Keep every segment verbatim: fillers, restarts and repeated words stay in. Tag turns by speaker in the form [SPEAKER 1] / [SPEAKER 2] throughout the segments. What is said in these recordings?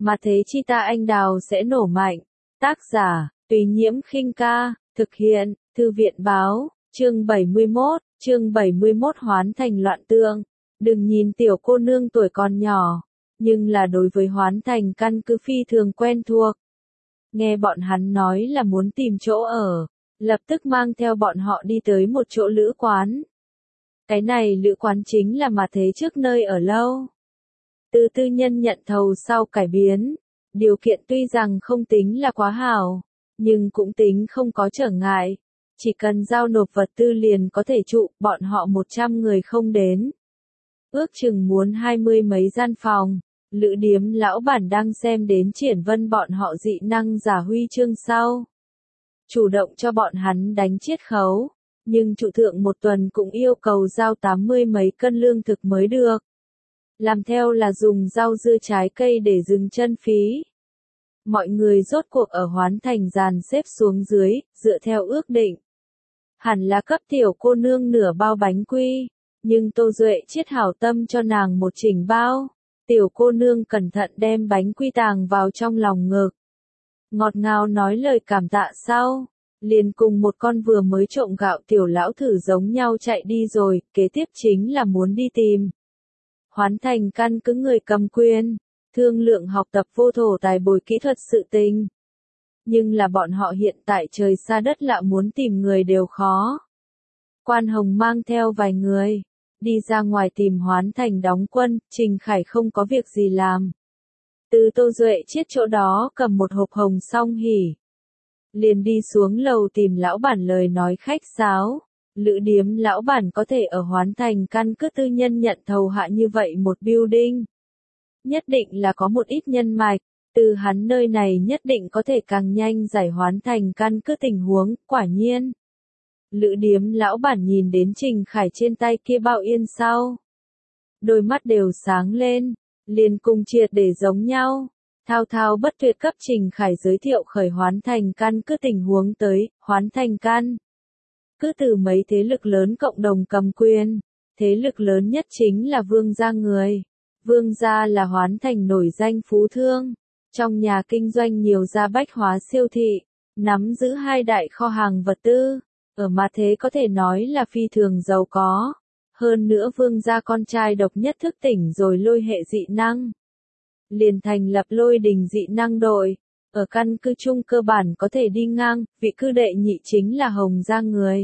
[SPEAKER 1] mà thế chi ta anh đào sẽ nổ mạnh. Tác giả, Tùy Nhiễm Khinh Ca, thực hiện, Thư viện Báo, chương bảy mươi mốt, chương bảy mươi mốt Hoán Thành loạn tương. Đừng nhìn tiểu cô nương tuổi còn nhỏ, nhưng là đối với Hoán Thành căn cứ phi thường quen thuộc. Nghe bọn hắn nói là muốn tìm chỗ ở, lập tức mang theo bọn họ đi tới một chỗ lữ quán. Cái này lữ quán chính là mà thế trước nơi ở lâu. Từ tư nhân nhận thầu sau cải biến, điều kiện tuy rằng không tính là quá hảo, nhưng cũng tính không có trở ngại. Chỉ cần giao nộp vật tư liền có thể trụ, bọn họ một trăm người không đến. Ước chừng muốn hai mươi mấy gian phòng, lữ điếm lão bản đang xem đến Triển Vân bọn họ dị năng giả huy chương sau. Chủ động cho bọn hắn đánh chiết khấu, nhưng trụ thượng một tuần cũng yêu cầu giao tám mươi mấy cân lương thực mới được. Làm theo là dùng rau dưa trái cây để dừng chân phí. Mọi người rốt cuộc ở Hoán Thành dàn xếp xuống dưới, dựa theo ước định. Hẳn là cấp tiểu cô nương nửa bao bánh quy, nhưng Tô Duệ chiết hảo tâm cho nàng một chỉnh bao. Tiểu cô nương cẩn thận đem bánh quy tàng vào trong lòng ngực. Ngọt ngào nói lời cảm tạ sau, liền cùng một con vừa mới trộm gạo tiểu lão thử giống nhau chạy đi rồi, kế tiếp chính là muốn đi tìm. Hoán Thành căn cứ người cầm quyền, thương lượng học tập vô thổ tài bồi kỹ thuật sự tình. Nhưng là bọn họ hiện tại trời xa đất lạ muốn tìm người đều khó. Quan Hồng mang theo vài người, đi ra ngoài tìm Hoán Thành đóng quân, Trình Khải không có việc gì làm. Từ Tô Duệ chiết chỗ đó cầm một hộp hồng song hỉ. Liền đi xuống lầu tìm lão bản lời nói khách sáo. Lữ điếm lão bản có thể ở Hoán Thành căn cứ tư nhân nhận thầu hạ như vậy một building. Nhất định là có một ít nhân mạch, từ hắn nơi này nhất định có thể càng nhanh giải Hoán Thành căn cứ tình huống, quả nhiên. Lữ điếm lão bản nhìn đến Trình Khải trên tay kia bao yên sau. Đôi mắt đều sáng lên, liền cùng triệt để giống nhau. Thao thao bất tuyệt cấp Trình Khải giới thiệu khởi Hoán Thành căn cứ tình huống tới, Hoán Thành căn. Cứ từ mấy thế lực lớn cộng đồng cầm quyền, thế lực lớn nhất chính là Vương gia người. Vương gia là Hoán Thành nổi danh phú thương, trong nhà kinh doanh nhiều gia bách hóa siêu thị, nắm giữ hai đại kho hàng vật tư, ở mà thế có thể nói là phi thường giàu có. Hơn nữa Vương gia con trai độc nhất thức tỉnh rồi lôi hệ dị năng. Liền thành lập lôi đình dị năng đội, ở căn cứ chung cơ bản có thể đi ngang, vị cư đệ nhị chính là Hồng gia người.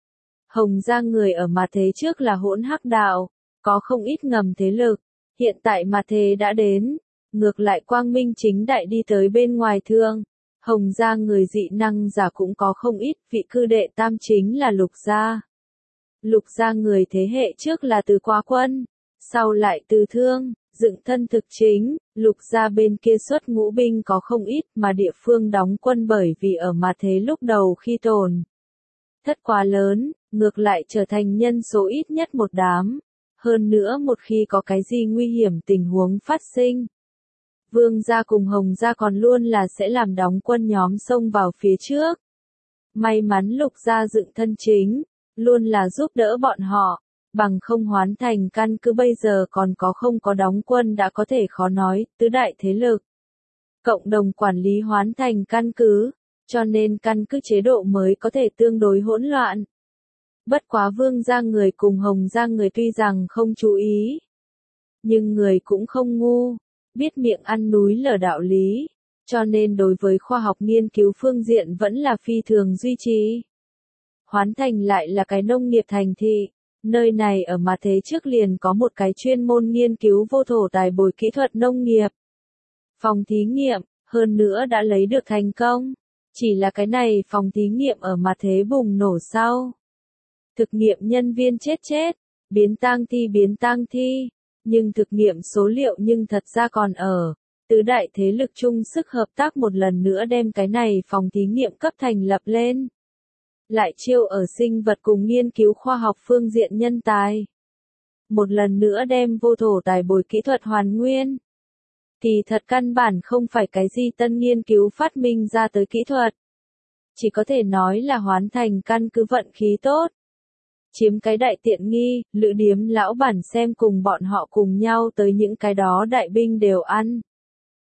[SPEAKER 1] Hồng gia người ở mà thế trước là hỗn hắc đạo, có không ít ngầm thế lực, hiện tại mà thế đã đến, ngược lại quang minh chính đại đi tới bên ngoài thương. Hồng gia người dị năng giả cũng có không ít, vị cư đệ tam chính là Lục gia. Lục gia người thế hệ trước là từ Quá Quân, sau lại từ Thương, dựng thân thực chính, Lục gia bên kia xuất ngũ binh có không ít mà địa phương đóng quân bởi vì ở mà thế lúc đầu khi tồn. Thất quá lớn, ngược lại trở thành nhân số ít nhất một đám. Hơn nữa một khi có cái gì nguy hiểm tình huống phát sinh. Vương gia cùng Hồng gia còn luôn là sẽ làm đóng quân nhóm xông vào phía trước. May mắn Lục gia dựng thân chính, luôn là giúp đỡ bọn họ, bằng không Hoán Thành căn cứ bây giờ còn có không có đóng quân đã có thể khó nói, tứ đại thế lực. Cộng đồng quản lý Hoán Thành căn cứ, cho nên căn cứ chế độ mới có thể tương đối hỗn loạn. Bất quá Vương gia người cùng Hồng gia người tuy rằng không chú ý, nhưng người cũng không ngu, biết miệng ăn núi lở đạo lý, cho nên đối với khoa học nghiên cứu phương diện vẫn là phi thường duy trì. Hoán Thành lại là cái nông nghiệp thành thị, nơi này ở mà thế trước liền có một cái chuyên môn nghiên cứu vô thổ tài bồi kỹ thuật nông nghiệp. Phòng thí nghiệm, hơn nữa đã lấy được thành công, chỉ là cái này phòng thí nghiệm ở mà thế bùng nổ sau. Thực nghiệm nhân viên chết chết, biến tang thi biến tang thi, nhưng thực nghiệm số liệu nhưng thật ra còn ở. Tứ đại thế lực chung sức hợp tác một lần nữa đem cái này phòng thí nghiệm cấp thành lập lên. Lại chiêu ở sinh vật cùng nghiên cứu khoa học phương diện nhân tài. Một lần nữa đem vô thổ tài bồi kỹ thuật hoàn nguyên. Thì thật căn bản không phải cái gì tân nghiên cứu phát minh ra tới kỹ thuật. Chỉ có thể nói là Hoán Thành căn cứ vận khí tốt. Chiếm cái đại tiện nghi, lữ điếm lão bản xem cùng bọn họ cùng nhau tới những cái đó đại binh đều ăn.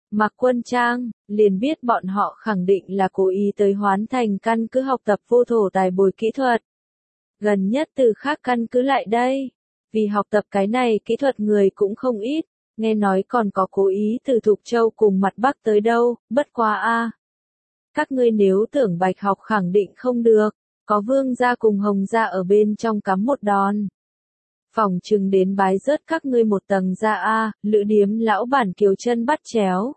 [SPEAKER 1] mặc quân trang, liền biết bọn họ khẳng định là cố ý tới Hoán Thành căn cứ học tập vô thổ tài bồi kỹ thuật. Gần nhất từ khác căn cứ lại đây, vì học tập cái này kỹ thuật người cũng không ít, nghe nói còn có cố ý từ Thục Châu cùng mặt Bắc tới đâu, bất quá a. Các ngươi nếu tưởng Bạch học khẳng định không được, có Vương gia cùng Hồng gia ở bên trong cắm một đòn. Phòng chừng đến bái rớt các ngươi một tầng ra a, Lữ Điếm lão bản kiều chân bắt chéo.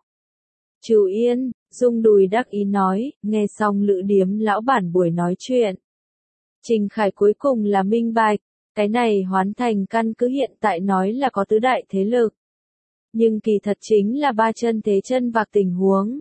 [SPEAKER 1] Trừ Yên, Dung Đùi đắc ý nói, nghe xong Lữ Điếm lão bản buổi nói chuyện. Trình Khải cuối cùng là minh bạch, cái này Hoán Thành căn cứ hiện tại nói là có tứ đại thế lực. Nhưng kỳ thật chính là ba chân thế chân vạc tình huống.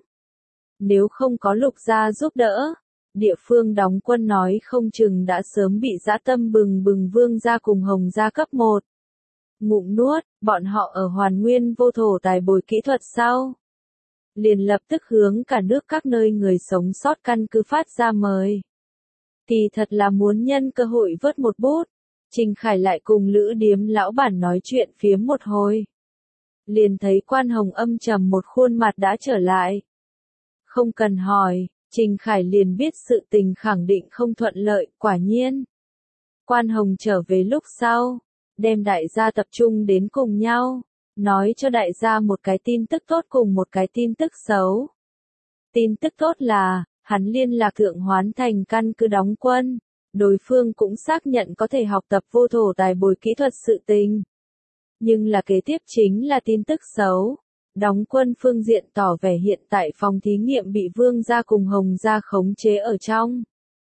[SPEAKER 1] Nếu không có Lục gia giúp đỡ, địa phương đóng quân nói không chừng đã sớm bị dã tâm bừng bừng Vương gia cùng Hồng gia cấp một. Ngụm nuốt, bọn họ ở hoàn nguyên vô thổ tài bồi kỹ thuật sau. Liền lập tức hướng cả nước các nơi người sống sót căn cứ phát ra mời. Kỳ thật là muốn nhân cơ hội vớt một bút. Trình Khải lại cùng Lữ Điếm lão bản nói chuyện phiếm một hồi. Liền thấy Quan Hồng âm trầm một khuôn mặt đã trở lại. Không cần hỏi, Trình Khải liền biết sự tình khẳng định không thuận lợi, quả nhiên. Quan Hồng trở về lúc sau, đem đại gia tập trung đến cùng nhau, nói cho đại gia một cái tin tức tốt cùng một cái tin tức xấu. Tin tức tốt là, hắn liên lạc thượng Hoán Thành căn cứ đóng quân, đối phương cũng xác nhận có thể học tập vô thổ tài bồi kỹ thuật sự tình. Nhưng là kế tiếp chính là tin tức xấu. Đóng quân phương diện tỏ vẻ hiện tại phòng thí nghiệm bị Vương gia cùng Hồng gia khống chế ở trong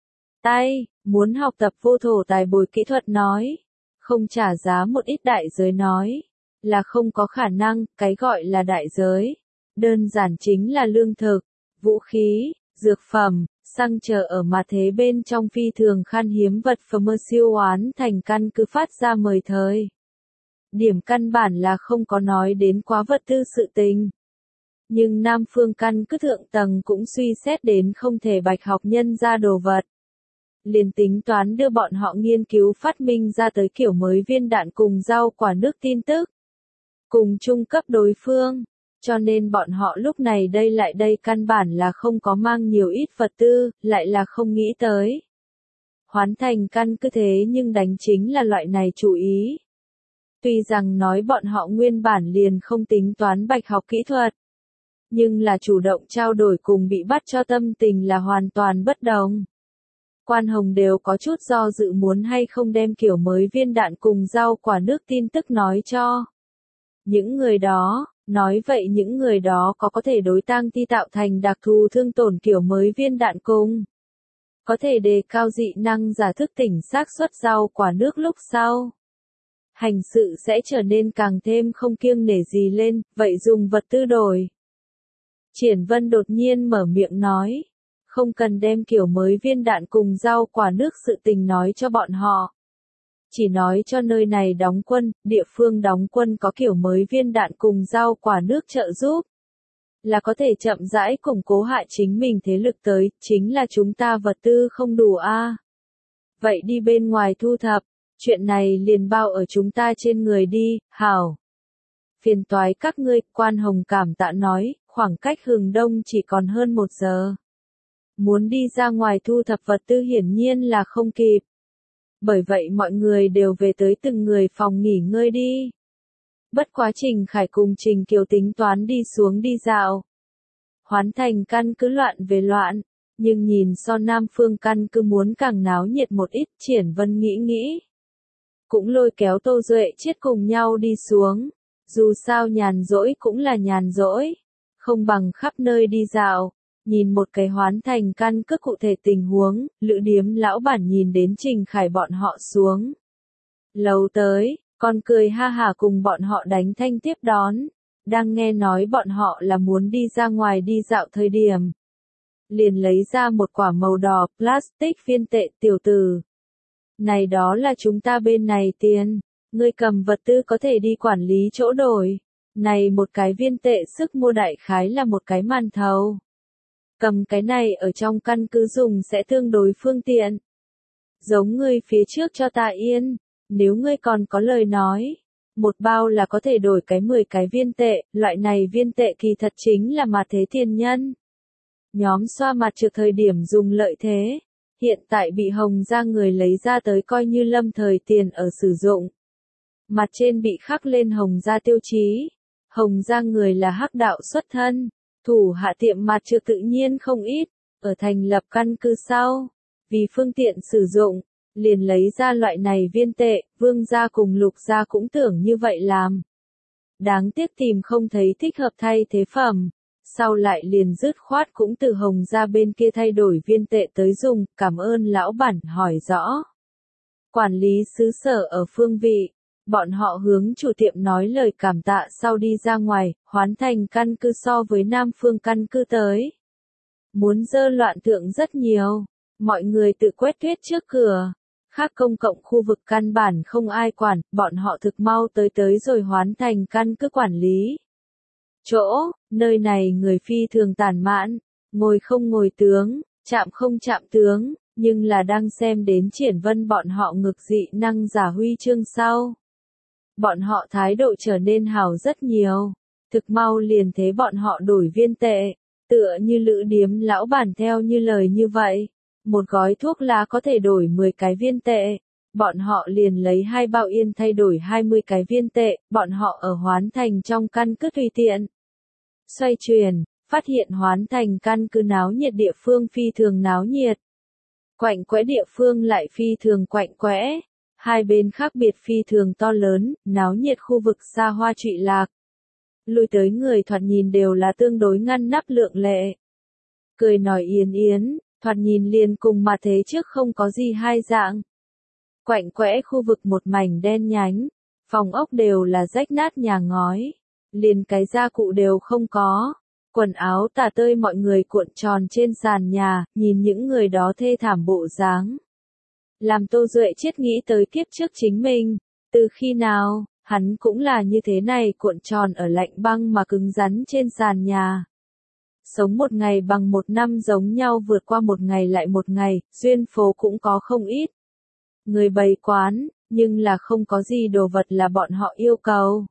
[SPEAKER 1] tay, muốn học tập vô thổ tài bồi kỹ thuật nói, không trả giá một ít đại giới nói, là không có khả năng, cái gọi là đại giới, đơn giản chính là lương thực, vũ khí, dược phẩm, xăng chờ ở mà thế bên trong phi thường khan hiếm vật phẩm siêu Hoán Thành căn cứ phát ra mời thời. Điểm căn bản là không có nói đến quá vật tư sự tình. Nhưng Nam Phương căn cứ thượng tầng cũng suy xét đến không thể Bạch học nhân ra đồ vật. Liền tính toán đưa bọn họ nghiên cứu phát minh ra tới kiểu mới viên đạn cùng rau quả nước tin tức. Cùng trung cấp đối phương. Cho nên bọn họ lúc này đây lại đây căn bản là không có mang nhiều ít vật tư, lại là không nghĩ tới. Hoán Thành căn cứ thế nhưng đánh chính là loại này chủ ý. Tuy rằng nói bọn họ nguyên bản liền không tính toán Bạch học kỹ thuật, nhưng là chủ động trao đổi cùng bị bắt cho tâm tình là hoàn toàn bất đồng. Quan Hồng đều có chút do dự muốn hay không đem kiểu mới viên đạn cùng rau quả nước tin tức nói cho những người đó, nói vậy những người đó có có thể đối tang thi tạo thành đặc thù thương tổn kiểu mới viên đạn cùng có thể đề cao dị năng giả thức tỉnh xác suất rau quả nước lúc sau. Hành sự sẽ trở nên càng thêm không kiêng nể gì lên, vậy dùng vật tư đổi. Triển Vân đột nhiên mở miệng nói, không cần đem kiểu mới viên đạn cùng rau quả nước sự tình nói cho bọn họ. Chỉ nói cho nơi này đóng quân, địa phương đóng quân có kiểu mới viên đạn cùng rau quả nước trợ giúp. Là có thể chậm rãi củng cố hạ chính mình thế lực tới, chính là chúng ta vật tư không đủ a. À. Vậy đi bên ngoài thu thập. Chuyện này liền bao ở chúng ta trên người đi, hảo. Phiền toái các ngươi, Quan Hồng cảm tạ nói, khoảng cách Hừng Đông chỉ còn hơn một giờ. Muốn đi ra ngoài thu thập vật tư hiển nhiên là không kịp. Bởi vậy mọi người đều về tới từng người phòng nghỉ ngơi đi. Bất quá Trình Khải cùng Trình Kiều tính toán đi xuống đi dạo. Hoán Thành căn cứ loạn về loạn, nhưng nhìn so Nam Phương căn cứ muốn càng náo nhiệt một ít, Triển Vân nghĩ nghĩ. Cũng lôi kéo Tô Duệ Chiết cùng nhau đi xuống, dù sao nhàn rỗi cũng là nhàn rỗi, không bằng khắp nơi đi dạo, nhìn một cái Hoán Thành căn cứ cụ thể tình huống, Lữ Điếm lão bản nhìn đến Trình Khải bọn họ xuống. Lầu tới, còn cười ha hả cùng bọn họ đánh thanh tiếp đón, đang nghe nói bọn họ là muốn đi ra ngoài đi dạo thời điểm. Liền lấy ra một quả màu đỏ plastic viên tệ tiểu tử. Này đó là chúng ta bên này tiền, ngươi cầm vật tư có thể đi quản lý chỗ đổi. Này một cái viên tệ sức mua đại khái là một cái màn thầu. Cầm cái này ở trong căn cứ dùng sẽ tương đối phương tiện. Giống ngươi phía trước cho ta yên, nếu ngươi còn có lời nói, Một bao là có thể đổi cái mười cái viên tệ, loại này viên tệ kỳ thật chính là mà thế tiền nhân. Nhóm xoa mặt trược thời điểm dùng lợi thế, hiện tại bị Hồng gia người lấy ra tới coi như lâm thời tiền ở sử dụng. Mặt trên bị khắc lên Hồng gia tiêu chí. Hồng gia người là hắc đạo xuất thân, thủ hạ tiệm mặt trược tự nhiên không ít, ở thành lập căn cứ sau. Vì phương tiện sử dụng, liền lấy ra loại này viên tệ, Vương gia cùng Lục gia cũng tưởng như vậy làm. Đáng tiếc tìm không thấy thích hợp thay thế phẩm, sau lại liền dứt khoát cũng từ Hồng gia bên kia thay đổi viên tệ tới dùng, cảm ơn lão bản hỏi rõ. Quản lý xứ sở ở phương vị, bọn họ hướng chủ tiệm nói lời cảm tạ sau đi ra ngoài, hoán thành căn cứ so với Nam Phương căn cứ tới. Muốn dơ loạn tượng rất nhiều, mọi người tự quét tuyết trước cửa. Khác công cộng khu vực căn bản không ai quản, bọn họ thực mau tới tới rồi hoán thành căn cứ quản lý. Chỗ, nơi này người phi thường tản mãn, ngồi không ngồi tướng, chạm không chạm tướng, nhưng là đang xem đến Triển Vân bọn họ ngực dị năng giả huy chương sau. Bọn họ thái độ trở nên hào rất nhiều, thực mau liền thế bọn họ đổi viên tệ, tựa như lữ điếm lão bản theo như lời như vậy. Một gói thuốc lá có thể đổi mười cái viên tệ, bọn họ liền lấy hai bao yên thay đổi hai mươi cái viên tệ, bọn họ ở hoán thành trong căn cứ tùy tiện. Xoay chuyển, phát hiện hoán thành căn cứ náo nhiệt địa phương phi thường náo nhiệt. Quạnh quẽ địa phương lại phi thường quạnh quẽ, hai bên khác biệt phi thường to lớn, náo nhiệt khu vực xa hoa trụy lạc. Lui tới người thoạt nhìn đều là tương đối ngăn nắp lượng lệ. Cười nói yến yến. Thoạt nhìn liền cùng mà thế trước không có gì hai dạng. Quạnh quẽ khu vực một mảnh đen nhánh, phòng ốc đều là rách nát nhà ngói, liền cái gia cụ đều không có, quần áo tả tơi mọi người cuộn tròn trên sàn nhà, nhìn những người đó thê thảm bộ dáng. Làm Tô Duệ Chiết nghĩ tới kiếp trước chính mình, từ khi nào, hắn cũng là như thế này cuộn tròn ở lạnh băng mà cứng rắn trên sàn nhà. Sống một ngày bằng một năm giống nhau vượt qua một ngày lại một ngày, duyên phố cũng có không ít. Người bày quán, nhưng là không có gì đồ vật là bọn họ yêu cầu.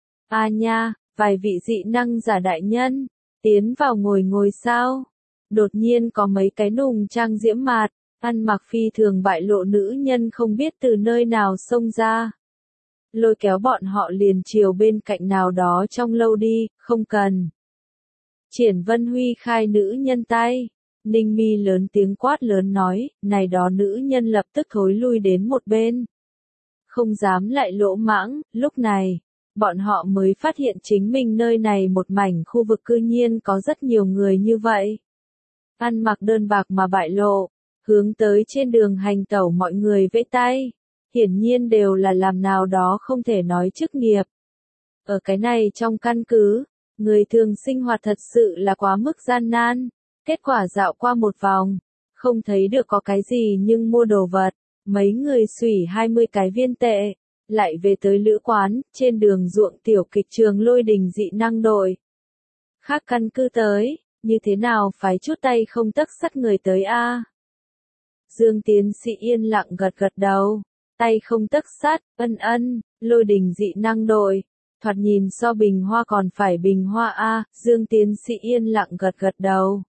[SPEAKER 1] A nha, vài vị dị năng giả đại nhân, tiến vào ngồi ngồi sao? Đột nhiên có mấy cái nùng trang diễm mạt, ăn mặc phi thường bại lộ nữ nhân không biết từ nơi nào xông ra. Lôi kéo bọn họ liền chiều bên cạnh nào đó trong lâu đi, không cần. Triển Vân Huy khai nữ nhân tay, Ninh Mi lớn tiếng quát lớn nói, này đó nữ nhân lập tức thối lui đến một bên. Không dám lại lỗ mãng, lúc này, bọn họ mới phát hiện chính mình nơi này một mảnh khu vực cư nhiên có rất nhiều người như vậy. Ăn mặc đơn bạc mà bại lộ, hướng tới trên đường hành tẩu mọi người vẫy tay, hiển nhiên đều là làm nào đó không thể nói chức nghiệp. Ở cái này trong căn cứ, người thường sinh hoạt thật sự là quá mức gian nan, kết quả dạo qua một vòng, không thấy được có cái gì nhưng mua đồ vật, mấy người xủy hai mươi cái viên tệ, lại về tới lữ quán, trên đường ruộng tiểu kịch trường Lôi Đình dị năng đội. Khác căn cứ tới, như thế nào phải chút tay không tấc sắt người tới a? Dương tiến sĩ yên lặng gật gật đầu, tay không tấc sắt, ân ân, Lôi Đình dị năng đội. Thoạt nhìn so bình hoa còn phải bình hoa a, Dương tiến sĩ yên lặng gật gật đầu.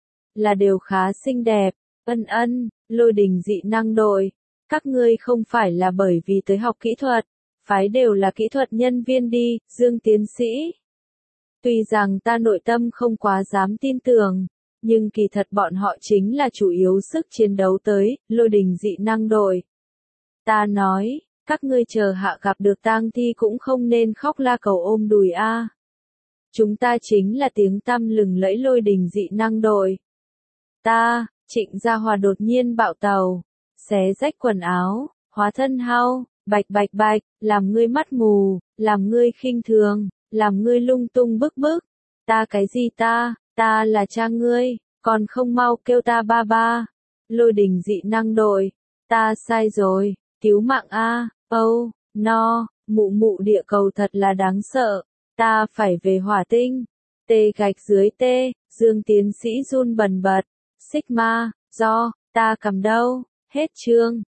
[SPEAKER 1] Là đều khá xinh đẹp, ân ân, Lôi Đình dị năng đội. Các ngươi không phải là bởi vì tới học kỹ thuật, phái đều là kỹ thuật nhân viên đi, Dương tiến sĩ. Tuy rằng ta nội tâm không quá dám tin tưởng, nhưng kỳ thật bọn họ chính là chủ yếu sức chiến đấu tới, Lôi Đình dị năng đội. Ta nói, các ngươi chờ hạ gặp được tang thi cũng không nên khóc la cầu ôm đùi a. Chúng ta chính là tiếng tăm lừng lẫy Lôi Đình dị năng đội. Ta, Trịnh Gia Hòa đột nhiên bạo tàu, xé rách quần áo, hóa thân hao, bạch bạch bạch, làm ngươi mắt mù, làm ngươi khinh thường, làm ngươi lung tung bức bức. Ta cái gì ta, ta là cha ngươi, còn không mau kêu ta ba ba. Lôi Đình dị năng đội, ta sai rồi, cứu mạng a. Âu, no, mụ mụ địa cầu thật là đáng sợ, ta phải về hỏa tinh. Tê gạch dưới tê, Dương tiến sĩ run bần bật, Sigma, do, ta cầm đâu, hết chương.